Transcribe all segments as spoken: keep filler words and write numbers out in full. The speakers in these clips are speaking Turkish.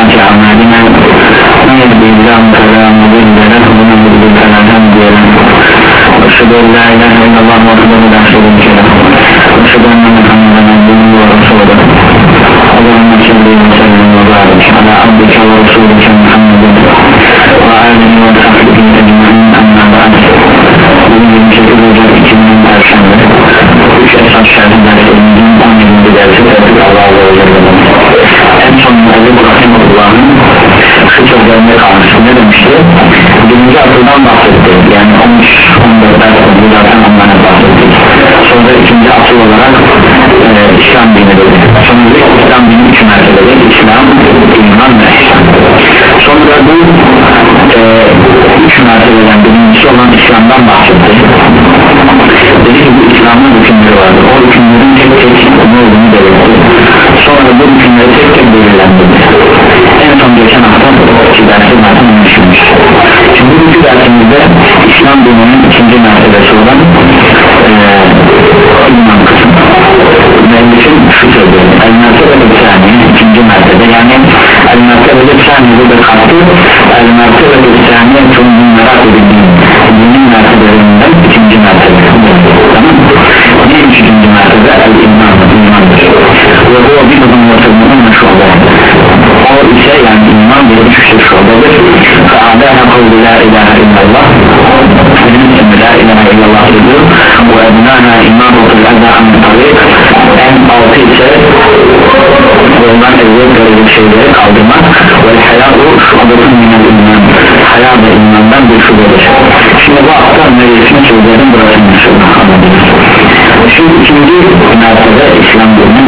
سيئات أعمالنا من يهده الله فلا مضل له ومن يضلل فلا هادي له وأشهد أن لا إله إلا الله وحده لا شريك له وأشهد أن محمدا عبده ورسوله اللهم صل وسلم وبارك على عبدك ورسولك محمد وآله وصحبه أجمعين أما بعد bugün şekil olacak iki bin Perşembe üç esas şerhi derslerimizin on yılında dersi verdik Allah'a emanet. En son Ebu Rahimullah'ın şu sözlerinde kalmıştı. Ne demişti? Birinci asırdan bahsetti, yani on üç on dört ders oldu zaten ondan bahsettik. Sonra ikinci asır olarak e, İslam dini dedi. Sonra İslam dini üç mertebede İslam, iman ve ihsan. Sonra bu e, üç mertebeden birincisi olan İslam'dan bahsetti. Dedi ki bu İslam'ın hükümleri vardı, o hükümlerin tek tek ne olduğunu belirtti. Sonra bu hükümleri tek tek belirlendirdi. En son geçen hafta ki dersi zaten düşünmüş. Şimdi bu dersimizde İslam dininin ikinci mertebesi olan e, iman kısmı. Mevlüt'ün şu sözü el-mertebe saniye ikinci mertebe, yani el-mertebe saniye de kalktı el-mertebe saniye çok merak edildiği dinin mertebelerinden ikinci mertebe. Tamam mı? Neymiş ikinci mertebe? El-iman, imandır. Ve bu bir kadın ortamının meşhurda. O ise yani iman bir düşüşü şubadır. Fe'adâne kavlu la ilahe illallah, bilimse la ilahe illallah diyor. Ve ebnâna iman otul eda amin tarik. En altı ise ondan evvel görecek şeyleri kaldırmak. Ve hayâhu şubatın minel iman, hayâ ve imandan bir şubadır. Şimdi bu hafta meclisin sözlerin burasını anladınız. Şimdi ikinci mertebe İslam dininin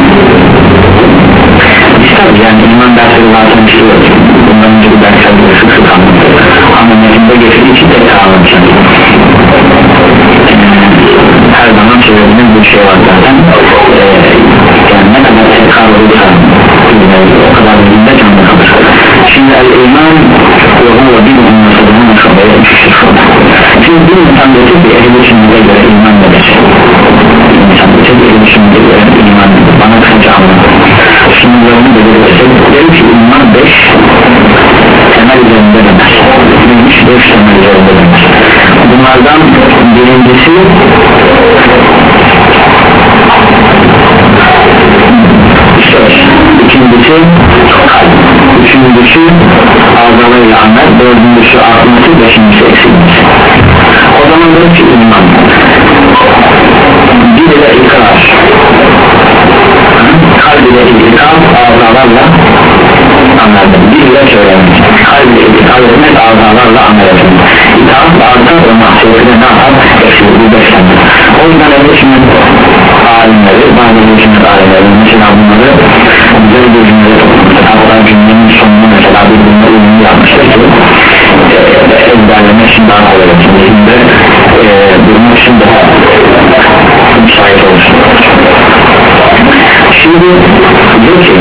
İslam, yani iman dersleri zaten işliyor. Bundan önce bir dersler sık sık anlatıyor. Ama metinde geçtiği için tekrar anlatacağım. Her zaman söylediğimiz bir şey var zaten. Ee, yani ne kadar tekrar olursa o kadar bilinde canlı kalır. Şimdi el-iman ve huve bir ummasadının şubaya düşüşür. Şimdi bir insan dedik ki ehl-i sünnete göre iman nedir? İnsan dedik ehl-i sünnete göre iman nedir? Bana kısaca anlatır. Sınırlarını belirlesek dedik ki iman beş temel üzerinde demez. Neymiş? Beş temel üzerinde demez. Bunlardan birincisi söz, ikincisi kalp, üçüncüsü ağzalarıyla amel, dördüncüsü aklımsı, beşincisi eksilmesi. O zaman dedik ki iman dil ile ikrar, kalb ile itikad, ağzalarla amel, dil ile söylemek, kalb ile itikad etmek, ağzalarla amel etmek. İtaat artar ve mahsiyetine ne yapar? Eksilir, bu beşlenir. O yüzden öyle şimdi alimleri, bazı cümle alimleri mesela bunları güzel bir cümle toplamışlar. Hatta cümlenin sonunu mesela bir cümle uyumlu yapmışlar ki e, ezberlemek için daha kolay olsun. Şimdi e, durmak için daha müsait olsun. Şimdi diyor ki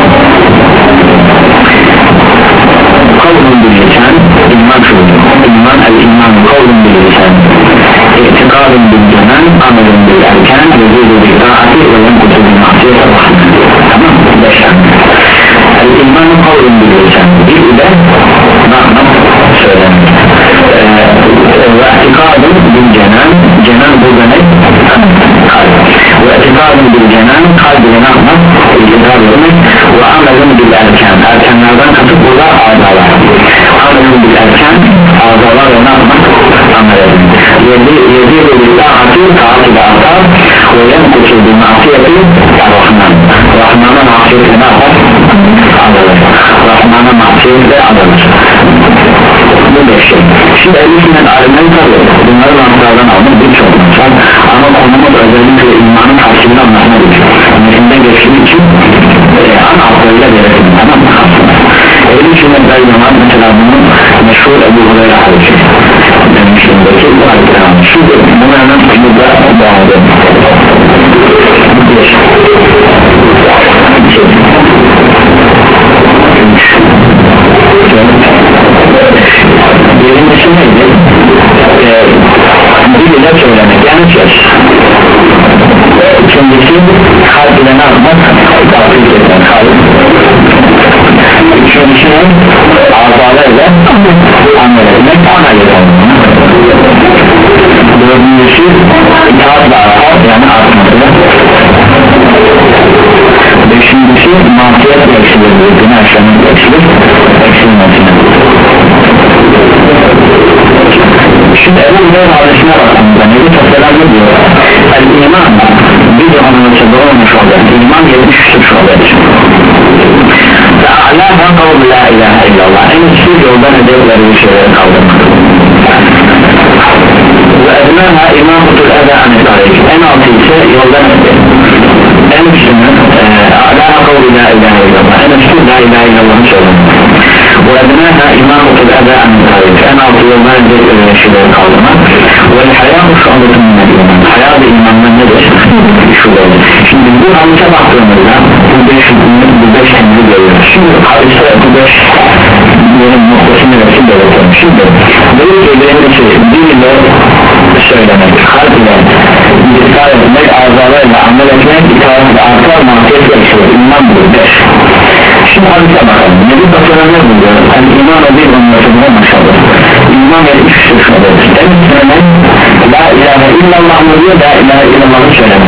kavlun bir lisan, iman şudur. İman el-iman kavlun bir lisan, itikadun bil cenan, amelun bil erken, vezidu bil taati ve yenkutu bil mahsiyet rahman. Tamam mı? Beşen. El-iman kavlun bir lisan, bir ile rahman söylenir. Ve itikadun bil cenan, cenan burada ne? Kalb. Ve itikadun bil cenan, kalb ile rahman itikad etmek. Ve amelun bil erken, erkenlerden katıp burada ağzalar. Amelun bil erken, ağzalar ve rahman amel etmek. Yedi ve billahi taati ve atar ve yenkutu bil mahsiyeti rahman. Rahman'a mahsiyeti ne yapar? Azalır. Rahman'a mahsiyeti azalır. Bu beş şey. Şimdi ehl-i sünnet alimleri tabi bunları laflardan almak birçok var ama konumuz özellikle imanın tahsilini anlatmak için metinde geçtiği için e, ana altlarıyla belirtin, tamam mı? Ehl-i sünnetler zaman mesela bunun meşhur Ebu Hureyre hadisi demişimdeki bu hadisler şudur, bunu hemen burada devam edelim. Birincisi neydi? Ee, dil ile söylemek, yani söz. İkincisi kalb ile ne yapmak? Kalp etmek, kalp. masiyet eksilir, günah işlemek eksilir, eksilmesine. Şimdi Ebu Hureyre hadisine baktığımızda Nebi Tasselam ne diyor? El-İman bir de anlatıldığı olmuş olur. İman yetmiş üç olur. Ve a'lâha kavlu la ilahe illallah. En üstü yoldan edevleri bir şeyleri kaldırmak. Ve ednâha imâmutul eda anetârik. En altı ise yoldan edevleri. En üstünü a'lâha kavlu la ilahe illallah. En üstü la ilahe illallah'ı söylemek. Ve ednâha imâmutul eda anetârik. En altı yoldan edevleri bir şeyleri kaldırmak. Ve hayâhu şu'abatun minel iman. Hayâ da imandan nedir? Şu'adır. Şimdi bu hadise baktığımızda bu beş bu beş emri görüyoruz. Şimdi hadise bu beş yerin noktası neresi belirtiyorum. Şimdi böyle birincisi dil ile söylemek, kalp ile itaat etmek, azalarıyla amel etmek, itaat ve artar mahiyet eksilir. İman bu beş. Şimdi hadise bakalım. Nebi Tasselam ne buluyor? Yani iman o bir anlatımda maşallah. İman yetmiş üç şuadır. En üstüne la ilahe illallah mı diyor? La ilahe illallah'ı söylemek.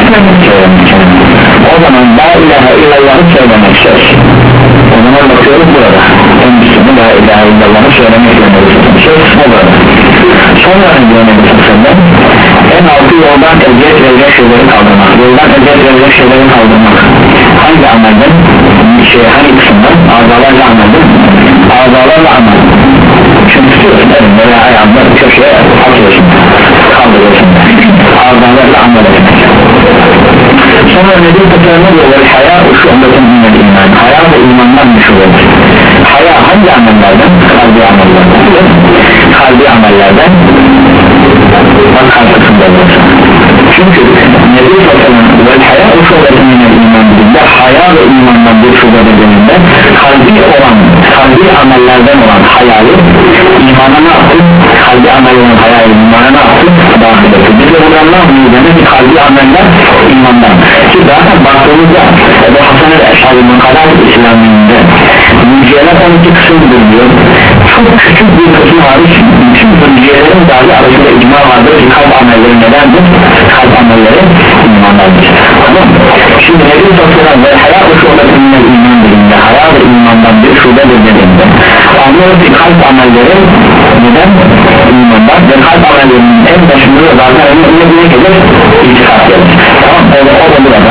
O zaman la ilahe illallah'ı söylemek söz. O zaman bakıyoruz burada. En üstüne la ilahe illallah'ı söylemek söz. O burada. Sonra önce Nebi Tasselam en altı yoldan eziyet verecek şeyleri kaldırmak. Yoldan eziyet verecek şeyleri kaldırmak. Hangi amelden? Şey, hangi kısımdan? Azalarla amelden. Azalarla amel. Çünkü tutuyorsun elinde veya ayağında köşeye atıyorsun, kaldırıyorsun. Azalarla amel etmek. Sonra Nebi Tasselam'a diyorlar haya şu anlatın minel iman. Haya da imandan düşürür. Haya hangi amellerden? Kalbi amellerden. Kalbi amellerden bak karşısında olursa. Çünkü Nebi Tasselam ve haya şu anlatın minel iman dediğinde haya ve imandan bir şube dediğinde kalbi olan, kalbi amellerden olan hayayı imana ne yaptı? Kalbi amel olan hayayı imana ne yaptı? Dahil etti. Biz de buradan ne yapıyoruz? Demek ki kalbi ameller imandan. Ki zaten baktığımızda Ebu Hasan el-Eş'ari Makalat İslamiyinde mücadele on iki kısımdır diyor. Çok küçük bir kısım hariç bütün mücadelelerin dahi arasında icma vardır ki kalp amelleri nedendir? Kalp amelleri imandandır. Tamam mı? Şimdi Nebi Tasselam ve hayat şubetinle iman dediğinde hayat ve imandan bir şubedir dediğinde anlıyoruz ki kalp amelleri neden? İmandan ve kalp amellerinin en başında da zaten önüne ne gelir? İtikad gelir. Tamam mı? Evet, o da burada.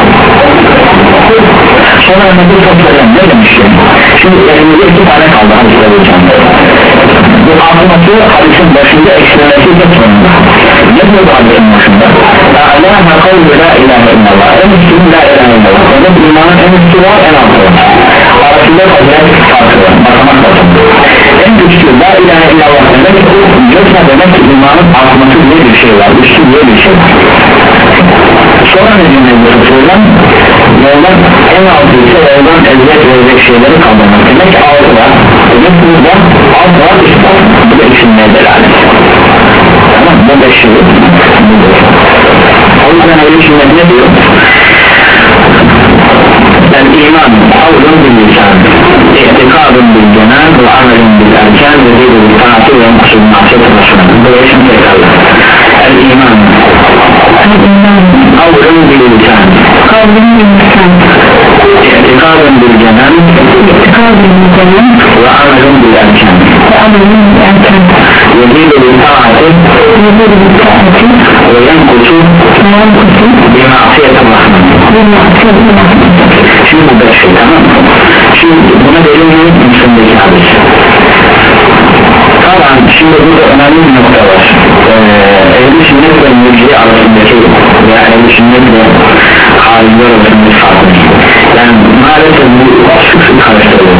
Sonra Nebi Tasselam ne demişti? Şimdi elimizde iki tane kaldı hadisler hocam. Bu anlaması hadisin başında eksilmesi de sonunda. Ne diyor bu hadisin başında? A'lâha kavlu la ilahe illallah. En üstü la ilahe illallah. Orada imanın en üstü var, en altı var. Arasında fazilet farkı var. Basamak bakın. En güçlü la ilahe illallah demek yoksa demek ki imanın artması diye bir şey var. Üstü diye bir şey var. Sonra ne diyor Nebi Tasselam? Yoldan en altı ise yoldan eziyet verecek şeyleri kaldırmak. Demek ki altı var. Demek ki burada alt var, üst var. Bu da eksilmeye delalet. Tamam, bu beş şey budur. O yüzden öyle sünnet ne diyor? El iman avlun bil lisan, i'tikadun bil cenan ve amelun bil erken ve zidul taati ve maksul mahset başına. Bu yaşam tekrarlar. El iman avlun bil lisan, kavlun bil lisan, i'tikadun bil cenan ve amelun bil erken ve zidul taati ve yankutu bir mahset başına. Şimdi bu beş şey, tamam mı? Şimdi buna verilmeyi Müslüm'deki hadis. Tamam, şimdi burada önemli bir nokta var. ee, Ehl-i sünnet ve mürciye arasındaki veya ehl-i sünnet ve halinde arasındaki farklı. Yani maalesef bu sık sık karıştırılıyor.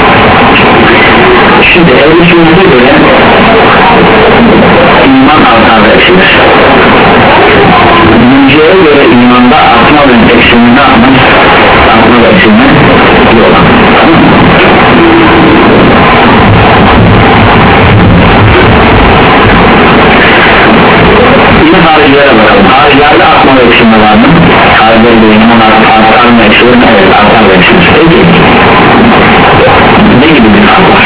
Şimdi ehl-i sünnete göre iman artar ve eksilir. Mürciyeye göre imanda artma ve eksilme ne yapmaz? Artma ve eksilme yok. Yine haricilere bakalım. Haricilerde artma ve eksilme var mı? Haricilerde iman artar mı eksilir mi? Evet, artar ve eksilir. Peki ne gibi bir fark var?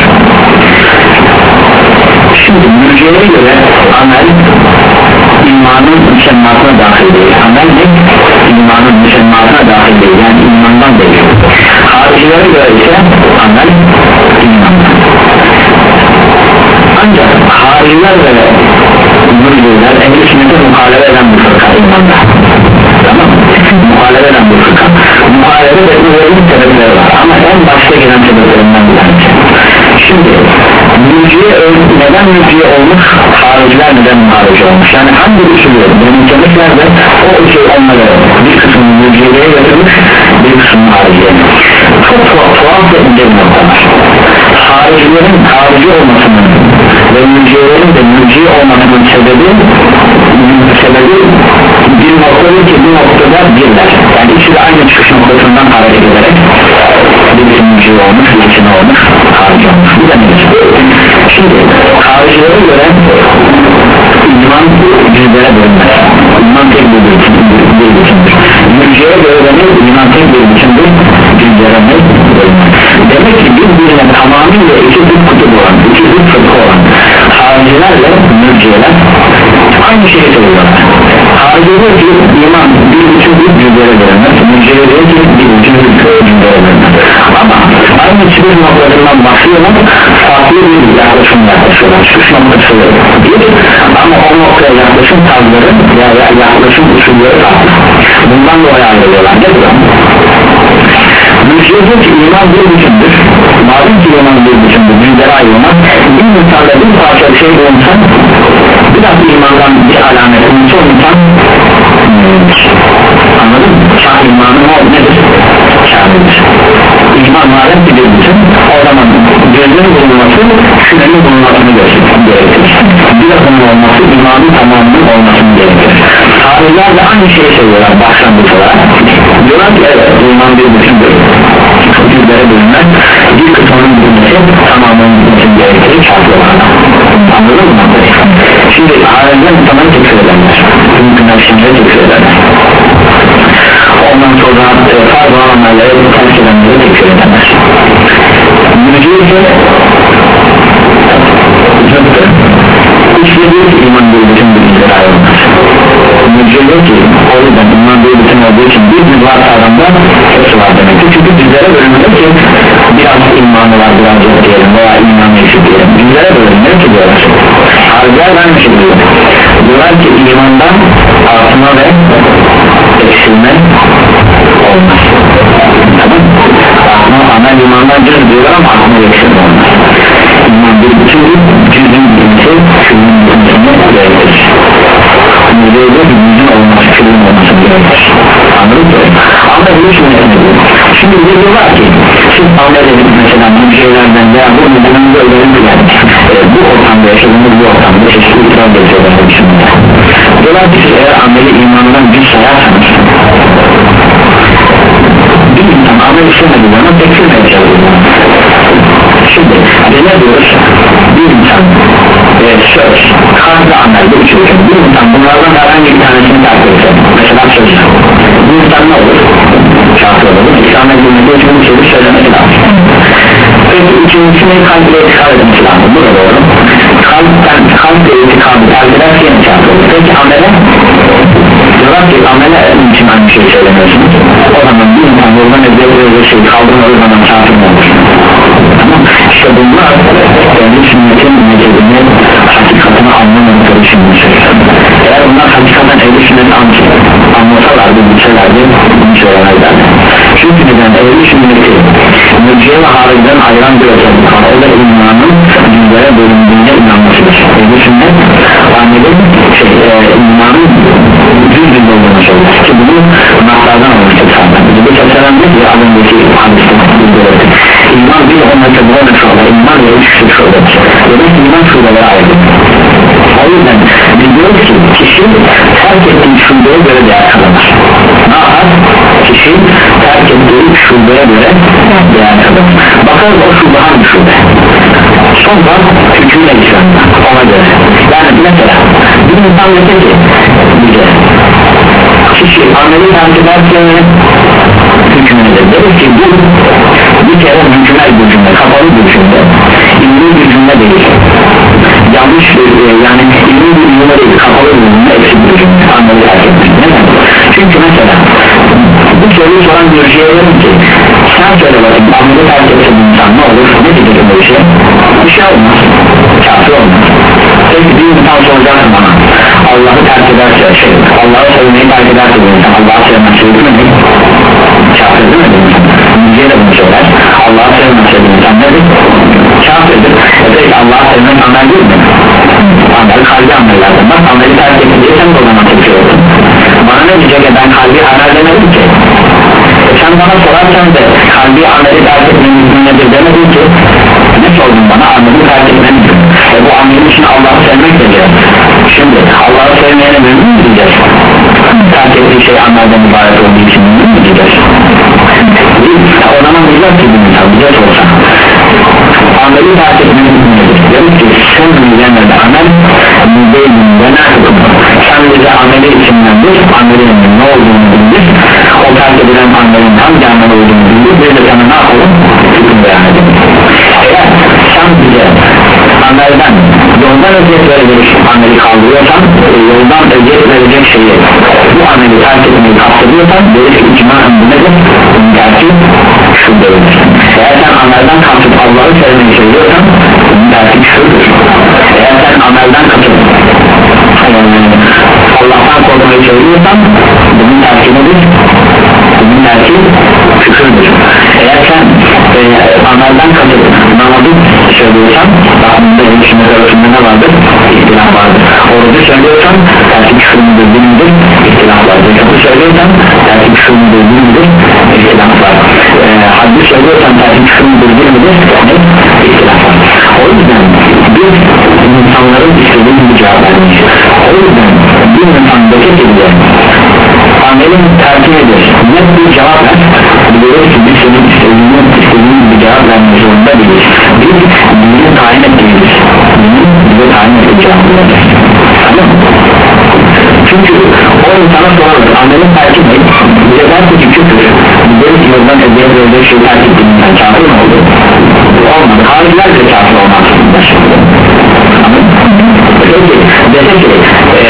Şimdi mürciyeye göre amel imanın müsemmatına dahil değil. Amel de imanın müsemmatına dahil değil. Yani imandan değil. olmuş? Hariciler neden harici olmuş? Yani hangi usulü benimsemişler de o usul onları bir kısmını mürciyeye götürmüş, bir kısmını hariciye. Çok tuhaf ve ince bir noktalar. Haricilerin harici olmasının ve mürciyelerin de mürciye olmasının sebebi sebebi bir noktada ki bu noktada birler. Yani ikisi de aynı çıkış noktasından hareket ederek birisi mürciye olmuş, birisi ne olmuş? Harici olmuş. Bu da nedir? Şimdi haricilere göre iman cüzlere bölünmez. İman tek bir bütündür. Mürciyeye göre de iman tek bir bütündür, cüzlere bölünmez. Demek ki birbirine tamamıyla iki zıt kutup olan, iki zıt fırka olan haricilerle mürciyeler aynı şeyi söylüyorlar. Harici diyor ki iman bir bütün bir cüzlere bölünmez, mürciye diyor ki bir bütün bir cüzlere bölünmez. Ama aynı çıkış noktalarından başlıyorlar, farklı bir yaklaşım yaklaşıyorlar. Çıkış noktası bir ama o noktaya yaklaşım tarzları ya yaklaşım usulleri farklı. Bundan dolayı ayrılıyorlar. Ne diyor? Mürciye diyor ki iman bir bütündür. Madem ki iman bir bütündür, cüzlere ayrılmaz. Bir insanda bir parça bir şey bulunsa, biraz imandan bir alamet bulunsa o insan anladın mı? Şah imanın o nedir? Kamildir. İman madem ki bir bütün, o zaman gözün bulunması, şüphenin bulunmasını gerektirir. Birazının olması, imanın tamamının olmasını gerektirir. Hariciler de aynı şeyi söylüyorlar başlangıç olarak. Diyorlar ki evet, iman bir bütündür. Cüzlere bölünmez, bir kısmının bulunması, tamamının bulunması gerektirir, şartlı olarak. Anladın mı? Şimdi hariciler insanları tekrar ederler. Mümkünler şimdi tekrar ederler. Ondan sonra e, farz olanlarları terk edenleri tekrar ederler. Mürciye ise zıttır. İstediği ki iman bir bütün bilgileri ayrılmaz. Mürciye diyor ki o yüzden iman bir bütün olduğu için bir düz varsa adamda hepsi var demektir. Çünkü düzlere bölünmüyor ki biraz imanı var, biraz yok diyelim veya imanı eksik diyelim. Düzlere bölünmüyor ki diyorlar. Hariciler aynı şey diyor. Diyorlar ki imandan artma ve eksilme olmaz. Tamam. Artma, amel imandan cüz diyorlar ama artma ve eksilme olmaz. İman bir bütündür, cüzün bilgisi, külün bilgisini gerektirir. Müzeyde bir cüzün olması, külün olması gerektirir. Anladın mı? Ama bir sünnetine diyor. Şimdi bir diyorlar ki siz amel edip mesela müzeylerden veya bu müzenin öğrenin yani e, bu ortamda yaşadığımız bu ortamda çeşitli itiraz ediyorlar bir sünnete. Diyorlar ki siz eğer ameli imanından cüz sayarsanız bir insan amel işlemediği zaman tekfir mi edeceğiz? Şimdi ne diyoruz? Bir insan e, söz, kalp ve amelde üçüncü bir insan bunlardan herhangi bir tanesini takip etse mesela söz bu insan ne olur? Şartı olur İslam edilmede üçüncü sözü söylemesi lazım. Peki üçüncüsünü kalp ile etikad etmesi lazım. Bu da doğru. Kalpten, kalp ile etikadı terk ederse yine şartı olur. Peki amele? Diyorlar ki amele için aynı şeyi söylemiyorsunuz. O zaman bir insan yoldan ediyor bir şey kaldırmadığı zaman şartı mı olur? Tamam. İşte bunlar kendi sünnetin mezhebini hakikatini anlamadıkları için eğer bunlar hakikaten ehli sünnet anlasalardı bilselerdi bunu söylemezlerdi. Çünkü neden ehli sünneti mürciye ve hariciden ayıran bir özellik var. O da imanın cüzlere bölündüğüne inanmasıdır. Ehli sünnet annenin şey, e, imanın düz düz olduğunu söyler ki bunu naklardan almıştır zaten. Bu keselendir ya az önceki hadiste bildirildi. İman bir o mezhebine ne şöyle iman ve üç küçük şöyle demek iman şubeleri ayrı. O yüzden biz diyoruz ki kişi terk ettiği şubeye göre değer kazanır. Ne yapar? Kişi terk ettiği şubeye göre değer kazanır. Bakalım o şube hangi şube? Sonra hükümle İslam'da ona göre. Yani mesela bir insan dese ki bize kişi ameli terk ederse hükümledir. Deriz ki bu bir kere mükemmel bir cümle, kapalı bir cümle, ilmi bir cümle değil. Yanlış bir, yani ilmi bir cümle değil, kapalı bir cümle, eksik bir cümle, ameli terk etmek. Neden? Çünkü mesela bu soruyu soran bir şey diyorum ki sen söyle bakayım, ameli terk etse bir insan ne olur? Ne diyecek bu işe? Bir şey olmaz, kafir olmaz. Peki bir insan soracaksın bana, Allah'ı terk ederse şey, Allah'ı sevmeyi terk ederse bir insan, Allah'ı sevmezse değil mi? Kafir değil mi? Müziğe de bunu söyler, Allah'ı sevmezse bir insan nedir? Kafirdir. Peki Allah'ı sevmek amel değil mi? amel kalbi amellerden. Bak ameli terk edilirsen o zaman tekrar olur. Bana ne diyecek ya, ben kalbi amel demedim ki. Sen bana sorarsan da kalbi ameli terk etmenin nedir demedin ki. Ne sordun bana? Ameli terk etmenin. E bu amelin için Allah'ı sevmek de gerek. Şimdi Allah'ı sevmeyene mümkün mü diyeceğiz? Terk ettiği şey amelden ibaret olduğu için mümkün mü diyeceğiz? O zaman diyeceğiz ki bir insan bize sorsa ameli terk etmenin nedir? Diyoruz ki sen müzemmede amel müzeyim ve ne hukum? Sen bize ameli isimlendir, amelinin ne olduğunu bildir, o terk edilen amelin hangi amel olduğunu bildir, biz de sana ne yapalım? Hüküm beyan edelim. Eğer sen bize amelden yoldan eziyet verecek ameli kaldırıyorsan, yoldan eziyet verecek şeyi, bu ameli terk etmeyi kastediyorsan, deriz ki icmaen bu nedir? Bunun terki şu değildir. Eğer sen amelden kasıp Allah'ı sevmeyi seviyorsan, bunun terki şudur. Eğer sen amelden kasıp Allah'tan korkmayı seviyorsan, bunun terki nedir? Bunun terki küfürdür. Eğer sen e, amelden kasıp namazı söylüyorsan, bunda ilişkimiz arasında ne vardır? İhtilaf vardır. Orucu söylüyorsan terki küfüründür, dindir, ihtilaf vardır. Kapı söylüyorsan terki küfüründür, dindir, ihtilaf var. E, haddi söylüyorsan terki küfüründür, dindir, ihtilaf var. O yüzden biz insanların istediği bir cevap vermiş. O yüzden bir insandaki gibi amelin terki nedir? Net bir cevap ver. Biliyoruz ki biz senin istediğin, istediğin bir cevap vermek zorunda değiliz. Biz bizi tayin ettiğimiz, bize tayin ettiği cevap vereceğiz. Tamam mı? Çünkü o insana sorarız, amelin terki ne? Bize derse ki küfür, bizleri yoldan eziyet verecek şey terk ettiğinden kafir mi oldu? Olmadı, hariciler de kafir olmaz. Peki, dese ki ee,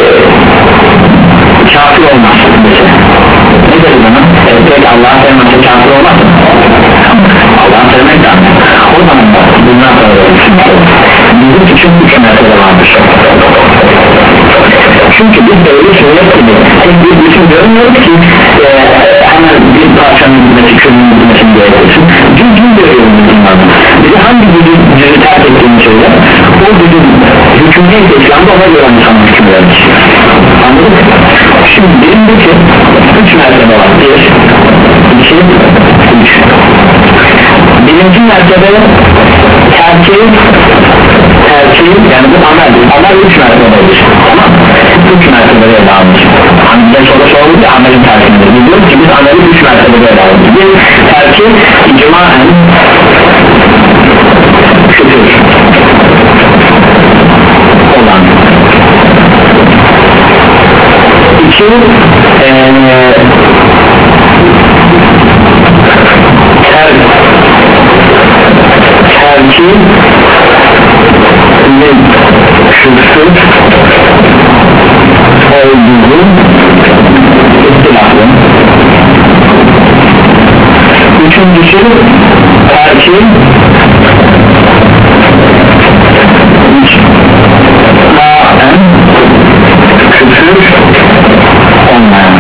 kafir olmaz dese. Ne deriz ona? E, peki Allah'a sevmezse kafir olmaz mı? Allah'a sevmek lazım. O zaman da bundan sonra bizim için üç mesele vardır. Çünkü biz böyle sünnet gibi tek bir bütün görmüyoruz ki e, hemen bir parçanın gitmesi, köyünün gitmesini gerekirsin. Cüz cüz görüyoruz bunlardan. Bize hangi gücü cüzü terk ettiğini söyle, o gücün hüküm neyse İslam'da ona göre insan hüküm verir. Anladın mı? Şimdi birincisi üç mertebe var. Bir, iki, üç. Birinci mertebe terki, terki yani bu amel, amel üç mertebedir. Tamam mı? Üç mertebeye dağılmış. Hani bize soru soruldu ya amelin terkidir. Biz diyoruz ki biz ameli üç mertebeye dağılmış. Bir terki icmaen küfür olan. İki ee, ter, terki ve küfür olduğu ihtilafı. Üçüncüsü terki icmaen küfür olmayan.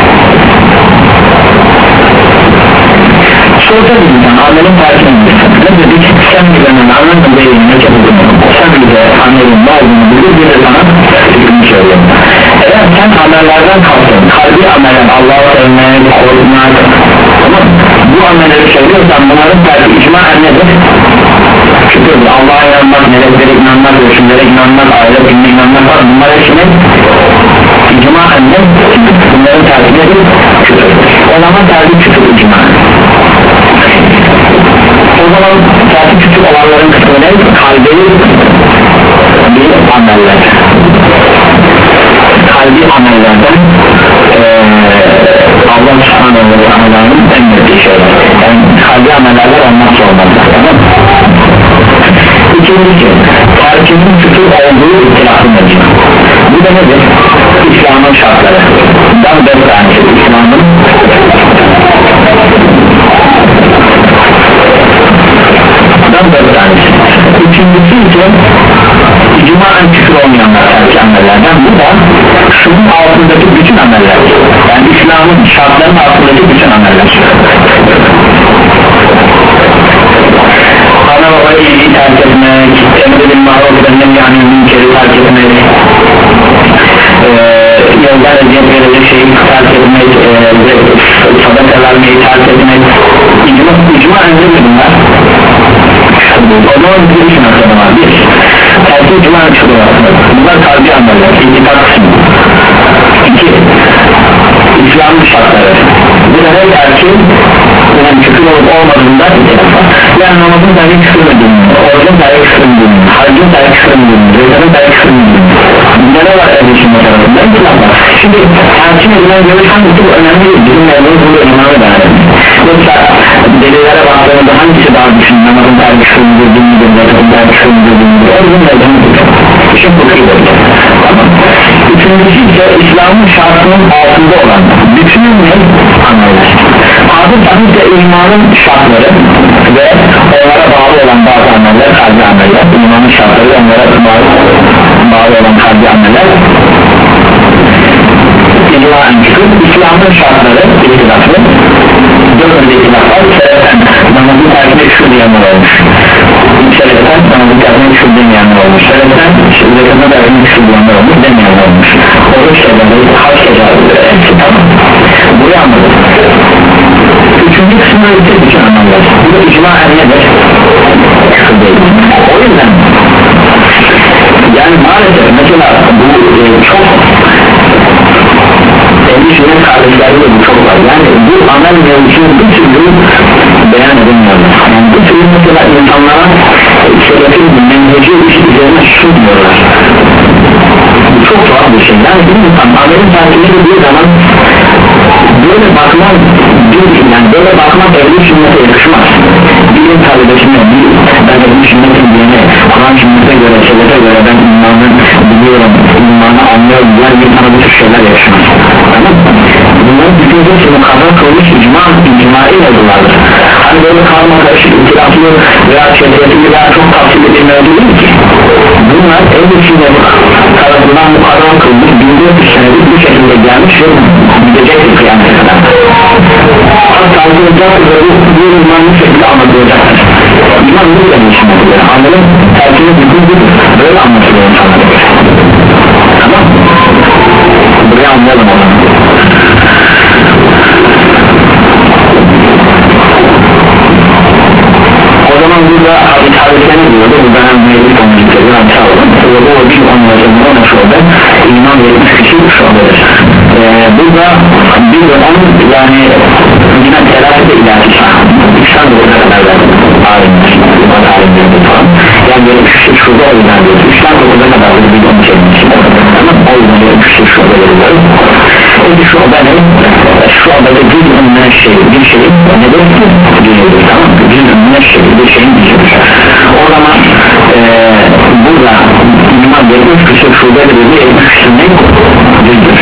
Sorda bir insan amelin terkini ne dedik? Sen bize anlamda değil, ne çabuk sen bize amelin ne olduğunu bilir, bir de sana hükmü söylüyor. Eğer sen amellerden kalktın, kalbi ameller Allah'ı sevmek, korkmak, tamam, bu amelleri söylüyorsan bunların terki icmaen nedir? Şükür Allah'a inanmak, meleklere inanmak, ölçümlere inanmak, ahiret gününe inanmak var, bunlar hepsinin icmaen ne? Bunların terki nedir? Küfür. O zaman terki küfür icmaen. O zaman terki küfür olanların kısmı ne? Kalbi bir ameller. Kalbi amellerden ee, Allah subhanahu ve teala'nın emrettiği şeyler. Yani kalbi amellerden olmazsa olmazlar. Tamam mı? İkincisi, terkinin küfür olduğu ihtilafı nedir? Bu da nedir? İslam'ın şartları. Ben dört tanesi İslam'ın ben dört tanesi. Üçüncüsü ise icmaen küfür olmayanlar terki amellerden. Bu da şunun altındaki bütün ameller. Yani İslam'ın şartlarının altındaki bütün ameller. Ana baba iyiliği terk etmek, emredin maruf edenler yani münkeri terk etmek, Ne oldu bir için aslında var bir tersi icma çıkıyor bunlar kalbi anlarlar itikad kısmı iki İslam'ın şartları bu da ne der ki yani küfür olup olmadığında yani namazın tersi küfürmediğini orucun tersi küfürmediğini harcın tersi küfürmediğini zekatın tersi küfürmediğini bunda ne var erişimde tarafında İslam var şimdi tersi edilen görüş hangisi bu önemli değil bizim mevzumuz bunu önemli değerli yoksa delillere baktığımızda hangisi daha düşün namazın tersi küfürmediğini zekatın tersi küfürmediğini o bizim mevzumuz işin fıkhıdır tamam üçüncüsü ise İslam'ın şartının altında olan bütün ne anlayış adı tabi de imanın şartları ve onlara bağlı olan bazı ameller kalbi ameller imanın şartları ve onlara bağlı, bağlı olan kalbi ameller icmaen çıkıp İslam'ın şartları itilaflı dördüncü itilaflar sebepten namazın terkine küfür diyenler olmuş sebepten namazın terkine küfür demeyenler olmuş sebepten zekatın terkine küfür diyenler olmuş demeyenler olmuş oruç şeyleri haç şeyleri hepsi tamam burayı anladık üçüncü kısmı öğretir için anlamlar bu da icmaen nedir? Küfür değil o yüzden yani maalesef mesela bu e, çok Endi sünnet kardeşlerde bu çok var yani bu amel mevzusunu bir türlü beyan edilmiyor yani bu türlü mesela insanlara sebebin menheci üzerine sunmuyorlar bu çok tuhaf bir şey yani bir insan amelin takip edildiği zaman böyle bakmak değil yani böyle bakmak ehli sünnete yakışmaz bilim talebesine bir ben ehli sünnetin diyene Kur'an sünnete göre sebebe göre ben imanı biliyorum imanı anlıyorum diğer bir tane bu tür şeyler yaşamaz tamam mı? Bunların bütün hepsi mukadder kılmış icma, icmai mevzulardır hani böyle karma karışık itiraflı veya şehriyetli veya çok tavsiye edilmeye değil ki bunlar ehli sünnet tarafından mukadder kılmış bin dört yüz senedir bu şekilde gelmiş ve gidecektir kıyamete kadar hatta anlayacaktır ve bu imanı bu şekilde anlatılacaktır iman bu da bir şey anladın terkini bütün böyle anlatılıyor insanlara tamam buraya anlayalım o zaman o zaman burada hadis hadisler ne diyordu bu dönem mevcut olmuştur yani sağladım ve bu o bir anlayacağımda ne şurada iman yetmiş kişi şuradadır ee, burada bir de onun yani yine telafi de ilahi İslam yoluna kadar verdim alimler iman alimleri falan yani yetmiş kişi şurada o yüzden diyoruz İslam yoluna kadar bir onu çekmişsin tamam o yüzden yetmiş kişi şurada veriyoruz peki şu anda ne? şu anda da bir ünlü şey bir şey nedir? Cüzdür tamam mı? Bir ünlü şey bir şeyin cüzdür o zaman ee, burada iman yetmiş kişi şurada veriyoruz yetmiş kişi ne? Cüzdür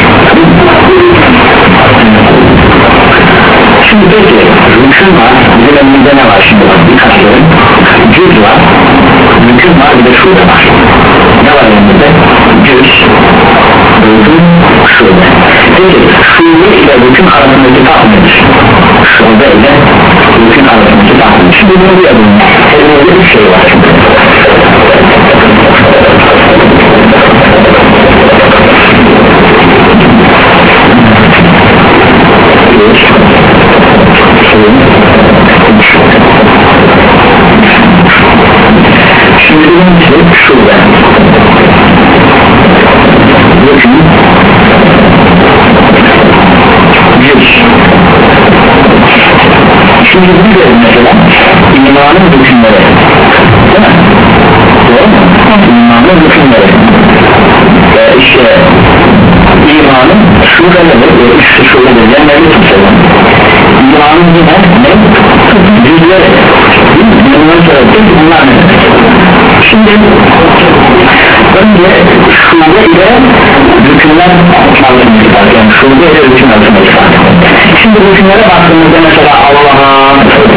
şimdi peki rükün var bizim elimizde ne var şimdi bak birkaç görün cüz var rükün var bir de şurada var ne var elimizde cüz rükün şurada peki şurada ile rükün arasındaki fark nedir şurada ile rükün arasındaki fark nedir şimdi bunu bir adım elimizde bir şey var şimdi birincisi şurada rükün cüz şimdi bunu görün mesela imanın rükünleri değil mi? doğru mu? imanın rükünleri ee, işte imanın şuradadır üstü şuradadır yani ne tutalım imanın yine ne? cüzleri bundan sonra peki bunlar ne? şimdi önce şube ile rükünler arasındaki fark yani şube ile rükün arasındaki fark şimdi rükünlere baktığımızda mesela Allah'a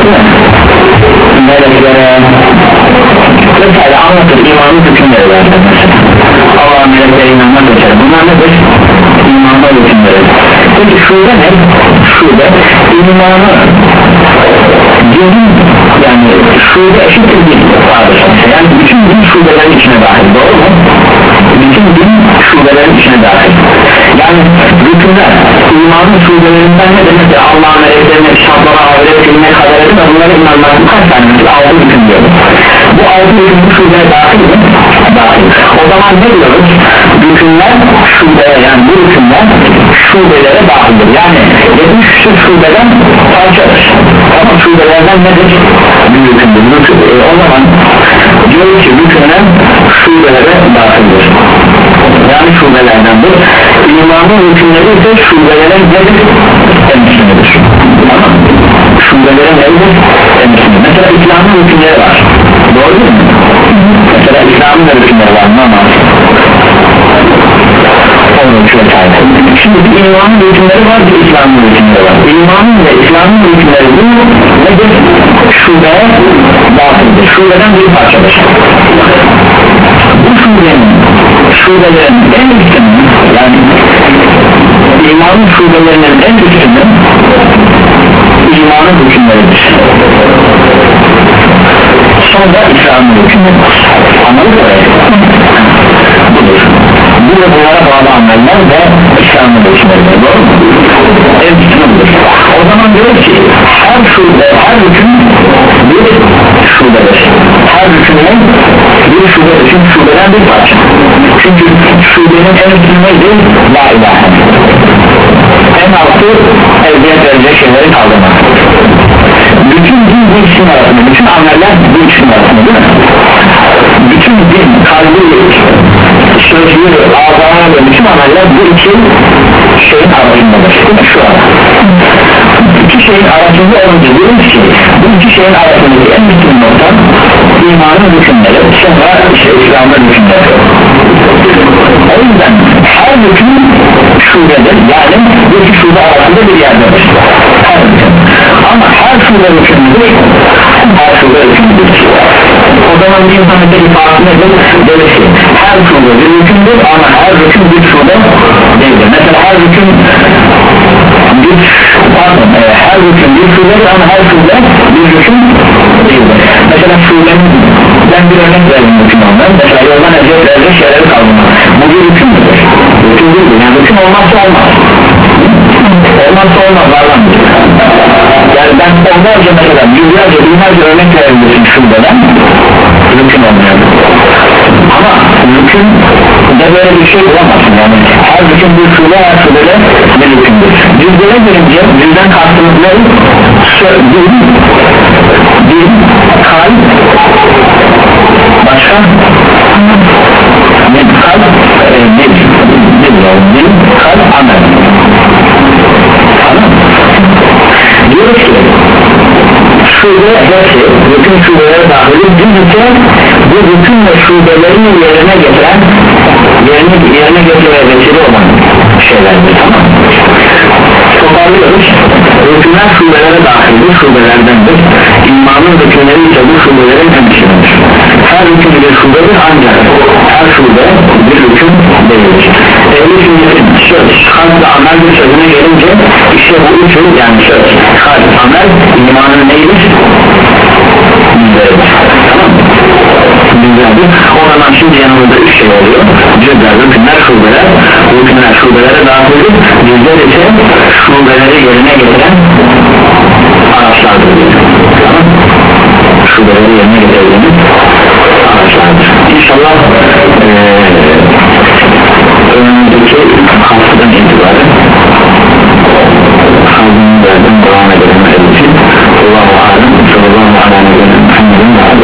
meleklere vesaire anlatır imanın rükünleri var mesela Allah'a meleklere inanmak vesaire bunlar nedir? İmanın rükünleri peki şube ne? şube imanı dinin yani şube eşittir din yani bütün din şubelerin içine dahil doğru mu? bütün din şubelerin içine dahil yani rükünler imanın şubelerinden ne demek ki Allah'ın meleklerine, kitaplara, ahiret, ilme, kaderine bunlara inanmak bu kaç tane mesela altı rükün diyor bu altı hükümlü şubeye dahil mi? Dahil. O zaman ne diyoruz? Hükümler şubeye, yani bu hükümler şubelere dahildir. Yani yetmiş küsur şubeden parçadır. Ama şubelerden nedir? Bir hükümdür. E, o zaman diyor ki hükümler şubelere dahildir. Yani şubelerdendir. İmanın hükümleri ise şubelere nedir? Temsilidir. Ama şubelere nedir? Temsilidir. Mesela İslam'ın hükümleri var. Doğru değil mi? Mesela İslam'ın hükümleri var. Namaz, şimdi bir imanın hükümleri var, bir İslam'ın hükümleri var. İmanın ve İslam'ın hükümleri bu nedir? Şubeye dahildir. Şubeden bir parçadır. Bu şubenin, şubelerin en üstünün, yani imanın şubelerinin en üstünün imanın hükümleridir. Sonra İslam'ın hükümleri. Anladın mı? Budur. Bu da bunlara bağlı ameller ve İslam'ın hükümleri. Doğru mu? En üstünü budur. O zaman diyor ki her şube, her hüküm bir şubedir. Her hükümün bir şubedir. Çünkü şubeden bir parça. Çünkü şubenin en üstünü neydi? La ilahe. En altı eziyet verecek şeyleri kaldırmak. Bütün din bu ikisinin arasında, bütün ameller bu ikisinin arasında değil mi? Bütün din, kalbi, sözlü, ağzına ve bütün ameller bu iki şeyin arasındadır. Şu an iki şeyin arasında olunca diyoruz ki bu iki şeyin arasındaki en bütün nokta imanın hükümleri, sonra işte İslam'ın hükümleri. O yüzden her hüküm şubedir, yani bu iki şube arasında bir yerdedir. Her hüküm. Ama her şube hükümdür, her şube hükümdür. O zaman bir insanın bir farkı nedir? Böyle ki her şube bir hükümdür ama her hüküm bir şube değildir. Mesela her hüküm bir pardon, e, her hüküm bir şubedir ama her şube bir hüküm değildir. Mesela şubenin, ben bir örnek vereyim hüküm ondan. Mesela yoldan eziyet verecek şeyleri kaldırmak. Bu bir hüküm müdür? Hüküm değildir. Yani hüküm olmazsa olmaz. Olmazsa olmaz varlandır. Yani ben onlarca mesela yüzlerce binlerce örnek verebilirim şubeden hüküm olmuyor. Ama hüküm de böyle bir şey bulamazsın. Yani her hüküm bir şube, her şubede bir hükümdür. Cüzdere gelince cüzden kastımız ne? Din, din, kalp, başka ne? Kalp, e, dil, dil, dil, kalp, amel. Anladın mı? Diyoruz ki şube hepsi, bütün şubelere dahil edilirse bu bütün ve şubelerin yerine getiren yerine, yerine getirmeye vesile olan şeylerdir, tamam mı? Toparlıyoruz. Hükümler şubelere dahildir, şubelerdendir. İmanın hükümleri ise bu şubelerin temsilidir. Her hüküm bir şubedir ancak her şube bir hüküm değildir. Ehli sünnetin söz, kalp ve amel bir sözüne gelince işte bu üçü, yani söz, kalp, amel imanın neydir? Bizleridir. Tamam mı? Bizlerdir. O zaman şimdi yanımızda üç şey oluyor. Cüzler, hükümler, şubeler. Hükümler şubelere dahildir. Bizler ise şubeleri yerine getiren araçlardır. Tamam mı? Şubeleri yerine getirebiliriz araçlardır. İnşallah ee, önümüzdeki haftadan itibaren kaldığımız yerden devam edelim. Allahu alem, sallallahu aleyhi ve sellem.